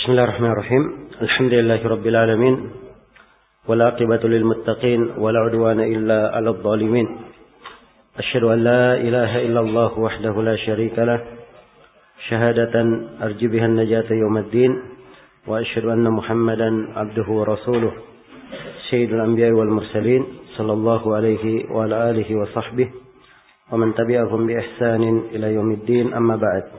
Bismillahirrahmanirrahim. Alhamdulillahirabbil alamin. Wal 'aqibatu lil muttaqin wa la 'udwana illa 'alal zalimin. Asyhadu an la ilaha illallah wahdahu la syarika lah. Syahadatan arju biha an-najata yaumiddin. Wa asyhadu anna Muhammadan 'abduhu wa rasuluh. Sayyidul anbiya'i wal mursalin sallallahu alaihi wa ala alihi wa sahbihi wa man tabi'ahum bi ihsanin ila yaumiddin. Amma ba'd.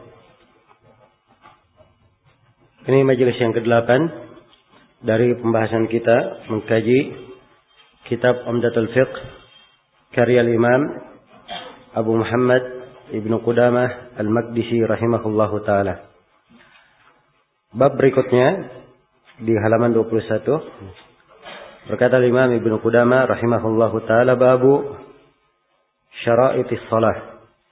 Ini majelis yang ke-8 dari pembahasan kita mengkaji kitab Umdatul Fiqh karya Imam Abu Muhammad Ibnu Qudamah Al-Maqdisi rahimahullahu taala. Bab berikutnya di halaman 21 berkata Imam Ibnu Qudamah rahimahullahu taala, babu syara'itis shalah.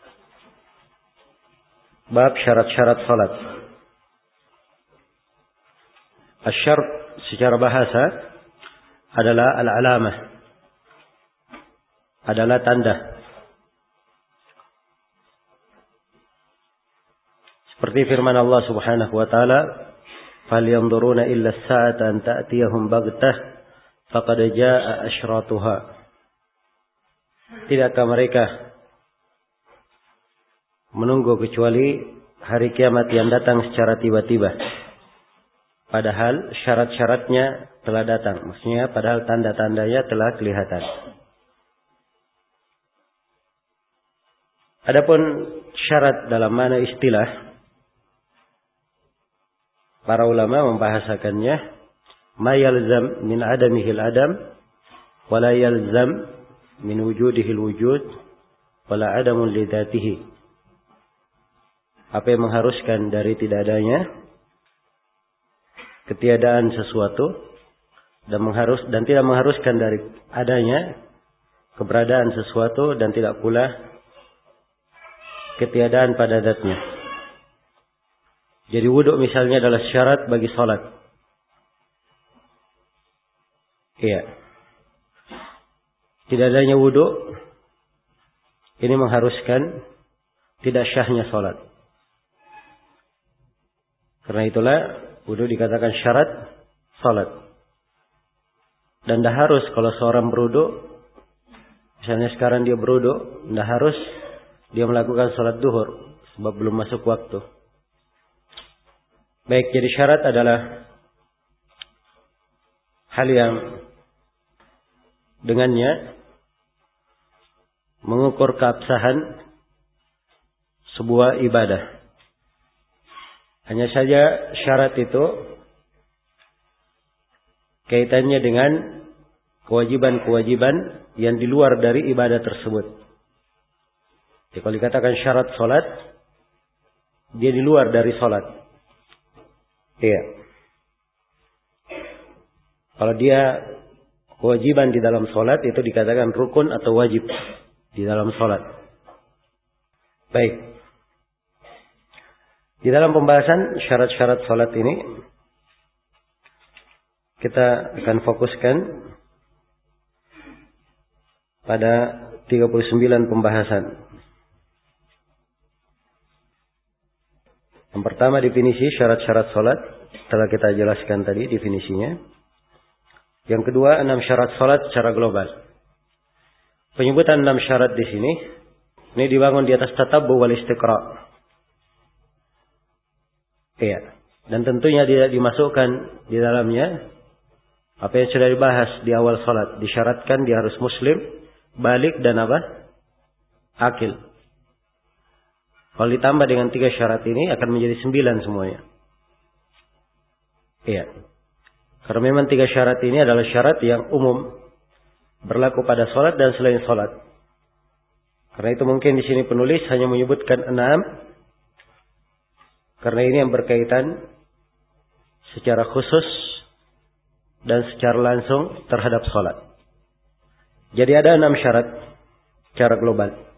Bab syarat-syarat salat. Asy-syart secara bahasa adalah al-alamah, adalah tanda. Seperti firman Allah Subhanahu wa taala, "Falyanzuruna illa as-sa'ata an ta'tiyahum baghtah faqad jaa'a asyratuha." Tidakkah mereka menunggu kecuali hari kiamat yang datang secara tiba-tiba? Padahal syarat-syaratnya telah datang. Maksudnya padahal tanda-tandanya telah kelihatan. Adapun syarat dalam mana istilah, para ulama membahasakannya ma yalzam min adamihil adam wala yalzam min wujudihil wujud wala adamun lidatihi. Apa yang mengharuskan dari tidak adanya, ketiadaan sesuatu, dan tidak mengharuskan dari adanya keberadaan sesuatu, dan tidak pula ketiadaan pada zatnya. Jadi wudhu misalnya adalah syarat bagi salat. Iya. Tidak adanya wudhu ini mengharuskan tidak syahnya salat. Karena itulah wudhu dikatakan syarat salat. Dan tidak harus kalau seorang berwudhu, misalnya sekarang dia berwudhu, tidak harus dia melakukan salat duhur sebab belum masuk waktu. Baik, jadi syarat adalah hal yang dengannya mengukur keabsahan sebuah ibadah. Hanya saja syarat itu kaitannya dengan kewajiban-kewajiban yang di luar dari ibadah tersebut. Jadi kalau dikatakan syarat salat, dia di luar dari salat. Iya. Kalau dia kewajiban di dalam salat, itu dikatakan rukun atau wajib di dalam salat. Baik. Di dalam pembahasan syarat-syarat salat ini, kita akan fokuskan pada 39 pembahasan. Yang pertama, definisi syarat-syarat salat, telah kita jelaskan tadi definisinya. Yang kedua, 6 syarat salat secara global. Penyebutan 6 syarat di sini, ini dibangun di atas tatabbu wal istiqra'. Iya. Dan tentunya dia dimasukkan di dalamnya apa yang sudah dibahas di awal salat. Disyaratkan dia harus muslim, balik, dan apa? Akil. Kalau ditambah dengan 3 syarat ini akan menjadi 9 semuanya. Iya. Karena memang 3 syarat ini adalah syarat yang umum, berlaku pada salat dan selain salat. Karena itu mungkin di sini penulis hanya menyebutkan 6. Karena ini yang berkaitan secara khusus dan secara langsung terhadap salat. Jadi ada 6 syarat secara global.